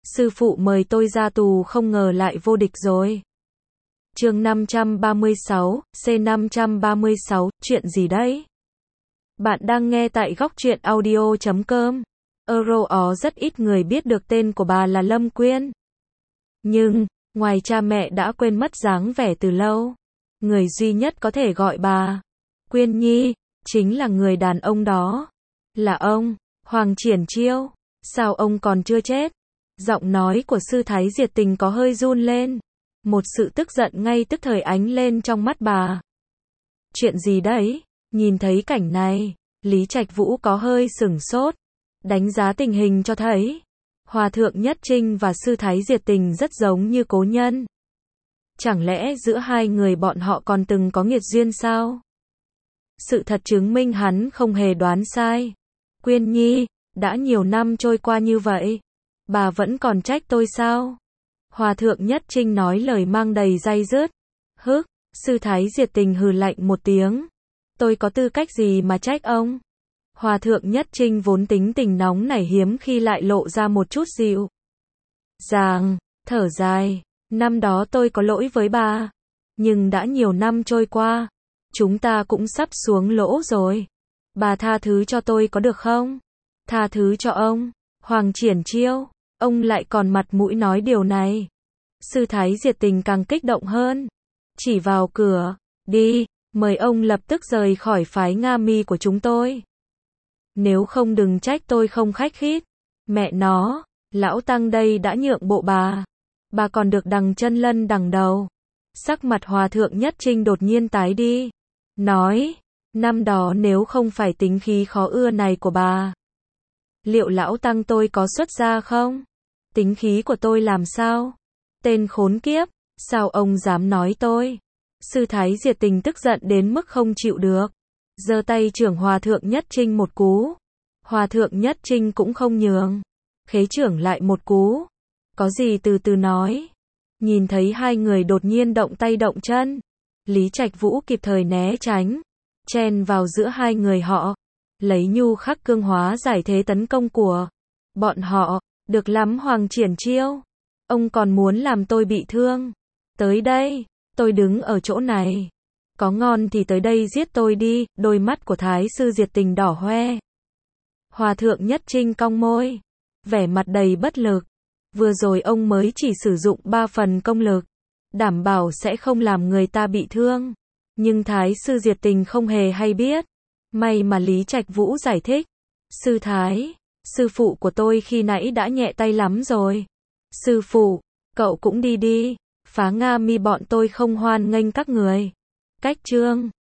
sư phụ mời tôi ra tù không ngờ lại vô địch rồi. Chương 536, C536, chuyện gì đấy? Bạn đang nghe tại góc truyện audio.com. Euro rất ít người biết được tên của bà là Lâm Quyên. Nhưng, ngoài cha mẹ đã quên mất dáng vẻ từ lâu, người duy nhất có thể gọi bà Quyên Nhi, chính là người đàn ông đó. Là ông, Hoàng Triển Chiêu. Sao ông còn chưa chết? Giọng nói của sư thái Diệt Tình có hơi run lên. Một sự tức giận ngay tức thời ánh lên trong mắt bà. Chuyện gì đấy? Nhìn thấy cảnh này, Lý Trạch Vũ có hơi sửng sốt. Đánh giá tình hình cho thấy, Hòa thượng Nhất Trinh và sư thái Diệt Tình rất giống như cố nhân. Chẳng lẽ giữa hai người bọn họ còn từng có nghiệt duyên sao? Sự thật chứng minh hắn không hề đoán sai. Quyên Nhi, đã nhiều năm trôi qua như vậy, bà vẫn còn trách tôi sao? Hòa thượng Nhất Trinh nói lời mang đầy day dứt. Hức, sư thái Diệt Tình hừ lạnh một tiếng. Tôi có tư cách gì mà trách ông? Hòa thượng Nhất Trinh vốn tính tình nóng nảy hiếm khi lại lộ ra một chút dịu dàng, thở dài. Năm đó tôi có lỗi với bà, nhưng đã nhiều năm trôi qua, chúng ta cũng sắp xuống lỗ rồi. Bà tha thứ cho tôi có được không? Tha thứ cho ông, Hoàng Triển Chiêu, ông lại còn mặt mũi nói điều này. Sư thái Diệt Tình càng kích động hơn, chỉ vào cửa, đi, mời ông lập tức rời khỏi phái Nga Mi của chúng tôi. Nếu không đừng trách tôi không khách khít. Mẹ nó, lão tăng đây đã nhượng bộ bà còn được đằng chân lân đằng đầu. Sắc mặt Hòa thượng Nhất Trinh đột nhiên tái đi, nói, năm đó nếu không phải tính khí khó ưa này của bà, liệu lão tăng tôi có xuất gia không? Tính khí của tôi làm sao? Tên khốn kiếp, sao ông dám nói tôi? Sư thái Diệt Tình tức giận đến mức không chịu được, giơ tay chưởng Hòa thượng Nhất Trinh một cú. Hòa thượng Nhất Trinh cũng không nhường, khế chưởng lại một cú. Có gì từ từ nói. Nhìn thấy hai người đột nhiên động tay động chân, Lý Trạch Vũ kịp thời né tránh, chen vào giữa hai người họ, lấy nhu khắc cương hóa giải thế tấn công của bọn họ. Được lắm Hoàng Triển Chiêu, ông còn muốn làm tôi bị thương. Tới đây, tôi đứng ở chỗ này. Có ngon thì tới đây giết tôi đi. Đôi mắt của Thái sư Diệt Tình đỏ hoe. Hòa thượng Nhất Trinh cong môi, vẻ mặt đầy bất lực. Vừa rồi ông mới chỉ sử dụng 3 phần công lực, đảm bảo sẽ không làm người ta bị thương. Nhưng Thái sư Diệt Tình không hề hay biết. May mà Lý Trạch Vũ giải thích. Sư thái, sư phụ của tôi khi nãy đã nhẹ tay lắm rồi. Sư phụ, cậu cũng đi đi. Phá Nga Mi bọn tôi không hoan nghênh các người. Cách chương